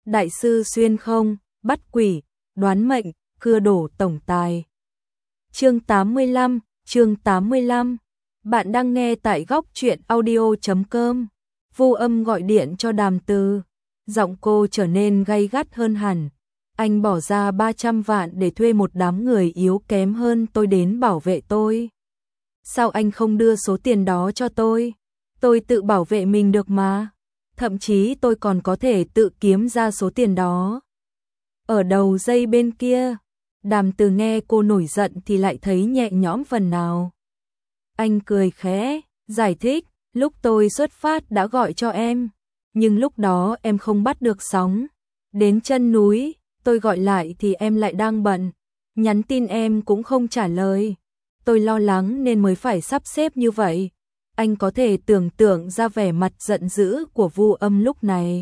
đại sư xuyên không, bắt quỷ, đoán mệnh, cưa đổ tổng tài. Chương 85. Bạn đang nghe tại góc truyện audio.com. Vu Âm gọi điện cho Đàm Từ, giọng cô trở nên gay gắt hơn hẳn. Anh bỏ ra 300 vạn để thuê một đám người yếu kém hơn tôi đến bảo vệ tôi. Sao anh không đưa số tiền đó cho tôi? Tôi tự bảo vệ mình được mà. Thậm chí tôi còn có thể tự kiếm ra số tiền đó. Ở đầu dây bên kia, Đàm Từ nghe cô nổi giận thì lại thấy nhẹ nhõm phần nào. Anh cười khẽ, giải thích, lúc tôi xuất phát đã gọi cho em, nhưng lúc đó em không bắt được sóng. Đến chân núi, tôi gọi lại thì em lại đang bận, nhắn tin em cũng không trả lời. Tôi lo lắng nên mới phải sắp xếp như vậy. Anh có thể tưởng tượng ra vẻ mặt giận dữ của Vu Âm lúc này.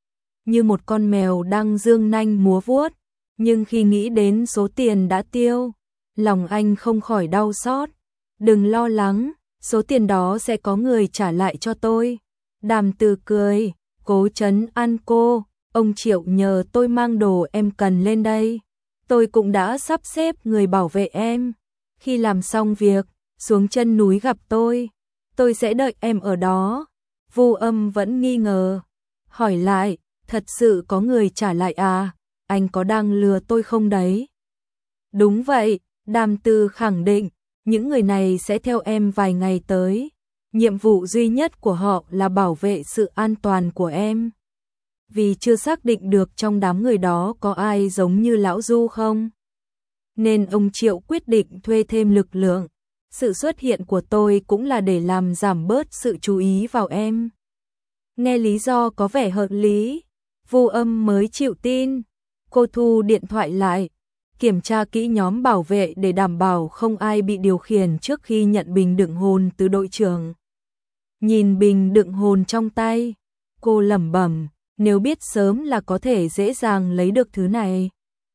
Như một con mèo đang dương nanh múa vuốt, nhưng khi nghĩ đến số tiền đã tiêu, lòng anh không khỏi đau xót. Đừng lo lắng, số tiền đó sẽ có người trả lại cho tôi. Đàm Từ cười, cố trấn an cô, ông Triệu nhờ tôi mang đồ em cần lên đây. Tôi cũng đã sắp xếp người bảo vệ em. Khi làm xong việc, xuống chân núi gặp tôi sẽ đợi em ở đó. Vu Âm vẫn nghi ngờ, hỏi lại, thật sự có người trả lại à? Anh có đang lừa tôi không đấy? Đúng vậy, Đàm Từ khẳng định, những người này sẽ theo em vài ngày tới. Nhiệm vụ duy nhất của họ là bảo vệ sự an toàn của em. Vì chưa xác định được trong đám người đó có ai giống như Lão Du không, nên ông Triệu quyết định thuê thêm lực lượng. Sự xuất hiện của tôi cũng là để làm giảm bớt sự chú ý vào em. Nghe lý do có vẻ hợp lý, Vu Âm mới chịu tin. Cô thu điện thoại lại, kiểm tra kỹ nhóm bảo vệ để đảm bảo không ai bị điều khiển trước khi nhận bình đựng hồn từ đội trưởng. Nhìn bình đựng hồn trong tay, cô lẩm bẩm, nếu biết sớm là có thể dễ dàng lấy được thứ này.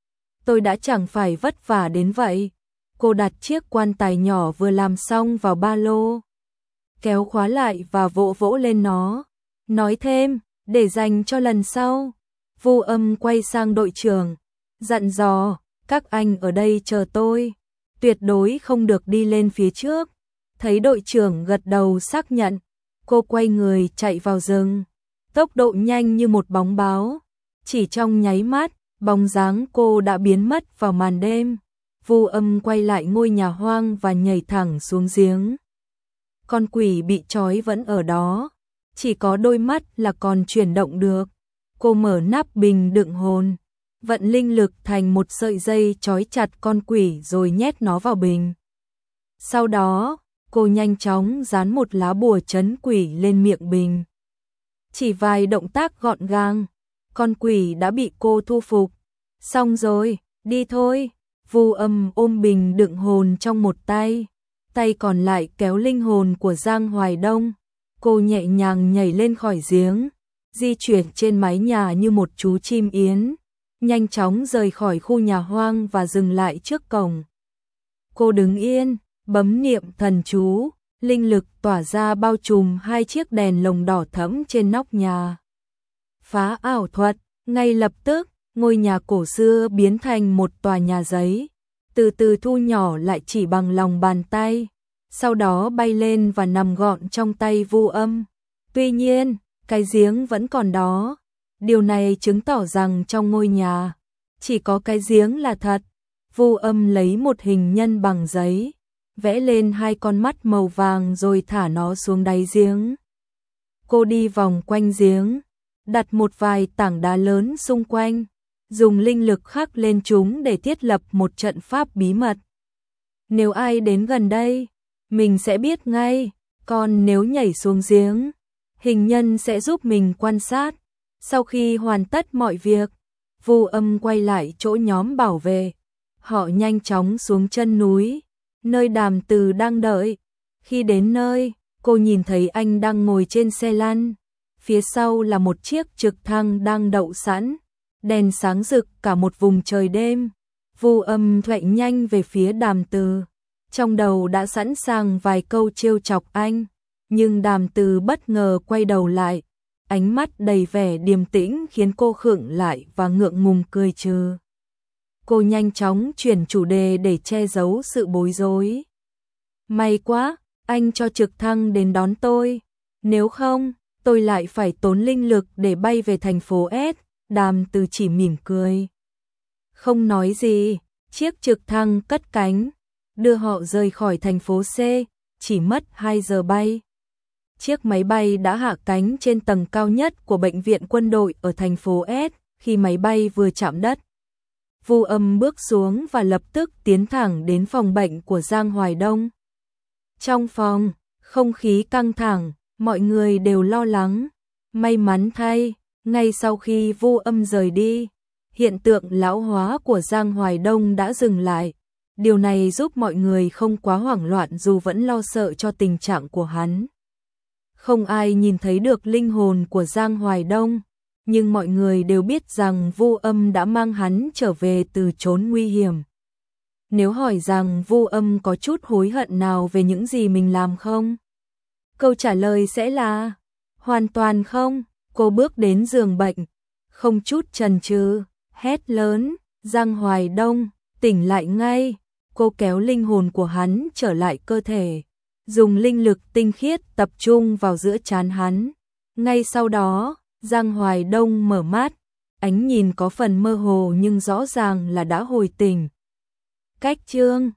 Tôi đã chẳng phải vất vả đến vậy. Cô đặt chiếc quan tài nhỏ vừa làm xong vào ba lô, kéo khóa lại và vỗ vỗ lên nó. Nói thêm, để dành cho lần sau. Vu Âm quay sang đội trưởng, dặn dò, các anh ở đây chờ tôi, tuyệt đối không được đi lên phía trước. Thấy đội trưởng gật đầu xác nhận, cô quay người chạy vào rừng, tốc độ nhanh như một bóng báo. Chỉ trong nháy mắt, bóng dáng cô đã biến mất vào màn đêm. Vu Âm quay lại ngôi nhà hoang và nhảy thẳng xuống giếng. Con quỷ bị trói vẫn ở đó, chỉ có đôi mắt là còn chuyển động được. Cô mở nắp bình đựng hồn, vận linh lực thành một sợi dây trói chặt con quỷ rồi nhét nó vào bình. Sau đó, cô nhanh chóng dán một lá bùa trấn quỷ lên miệng bình. Chỉ vài động tác gọn gàng, con quỷ đã bị cô thu phục. Xong rồi, đi thôi. Vu Âm ôm bình đựng hồn trong một tay, tay còn lại kéo linh hồn của Giang Hoài Đông. Cô nhẹ nhàng nhảy lên khỏi giếng, di chuyển trên mái nhà như một chú chim yến, nhanh chóng rời khỏi khu nhà hoang và dừng lại trước cổng. Cô đứng yên, bấm niệm thần chú, linh lực tỏa ra bao trùm hai chiếc đèn lồng đỏ thẫm trên nóc nhà. Phá ảo thuật, ngay lập tức, ngôi nhà cổ xưa biến thành một tòa nhà giấy, từ từ thu nhỏ lại chỉ bằng lòng bàn tay, sau đó bay lên và nằm gọn trong tay Vu Âm. Tuy nhiên, cái giếng vẫn còn đó. Điều này chứng tỏ rằng trong ngôi nhà chỉ có cái giếng là thật. Vu Âm lấy một hình nhân bằng giấy, vẽ lên hai con mắt màu vàng rồi thả nó xuống đáy giếng. Cô đi vòng quanh giếng, đặt một vài tảng đá lớn xung quanh, dùng linh lực khắc lên chúng để thiết lập một trận pháp bí mật. Nếu ai đến gần đây, mình sẽ biết ngay, còn nếu nhảy xuống giếng, hình nhân sẽ giúp mình quan sát. Sau khi hoàn tất mọi việc, Vu Âm quay lại chỗ nhóm bảo vệ. Họ nhanh chóng xuống chân núi, nơi Đàm Từ đang đợi. Khi đến nơi, cô nhìn thấy anh đang ngồi trên xe lăn. Phía sau là một chiếc trực thăng đang đậu sẵn, đèn sáng rực cả một vùng trời đêm. Vu Âm thoại nhanh về phía Đàm Từ, trong đầu đã sẵn sàng vài câu trêu chọc anh, nhưng Đàm Từ bất ngờ quay đầu lại, ánh mắt đầy vẻ điềm tĩnh khiến cô khựng lại và ngượng ngùng cười trừ. Cô nhanh chóng chuyển chủ đề để che giấu sự bối rối. May quá, anh cho trực thăng đến đón tôi. Nếu không, tôi lại phải tốn linh lực để bay về thành phố S. Đàm Từ chỉ mỉm cười. Không nói gì, chiếc trực thăng cất cánh, đưa họ rời khỏi thành phố C, chỉ mất 2 giờ bay. Chiếc máy bay đã hạ cánh trên tầng cao nhất của bệnh viện quân đội ở thành phố S. Khi máy bay vừa chạm đất, Vu Âm bước xuống và lập tức tiến thẳng đến phòng bệnh của Giang Hoài Đông. Trong phòng, không khí căng thẳng, mọi người đều lo lắng. May mắn thay, ngay sau khi Vu Âm rời đi, hiện tượng lão hóa của Giang Hoài Đông đã dừng lại. Điều này giúp mọi người không quá hoảng loạn dù vẫn lo sợ cho tình trạng của hắn. Không ai nhìn thấy được linh hồn của Giang Hoài Đông, nhưng mọi người đều biết rằng Vu Âm đã mang hắn trở về từ chốn nguy hiểm. Nếu hỏi rằng Vu Âm có chút hối hận nào về những gì mình làm không? Câu trả lời sẽ là hoàn toàn không. Cô bước đến giường bệnh, không chút chần chừ, hét lớn, Giang Hoài Đông, tỉnh lại ngay. Cô kéo linh hồn của hắn trở lại cơ thể, dùng linh lực tinh khiết tập trung vào giữa trán hắn. Ngay sau đó, Giang Hoài Đông mở mắt, ánh nhìn có phần mơ hồ nhưng rõ ràng là đã hồi tỉnh. Cách chương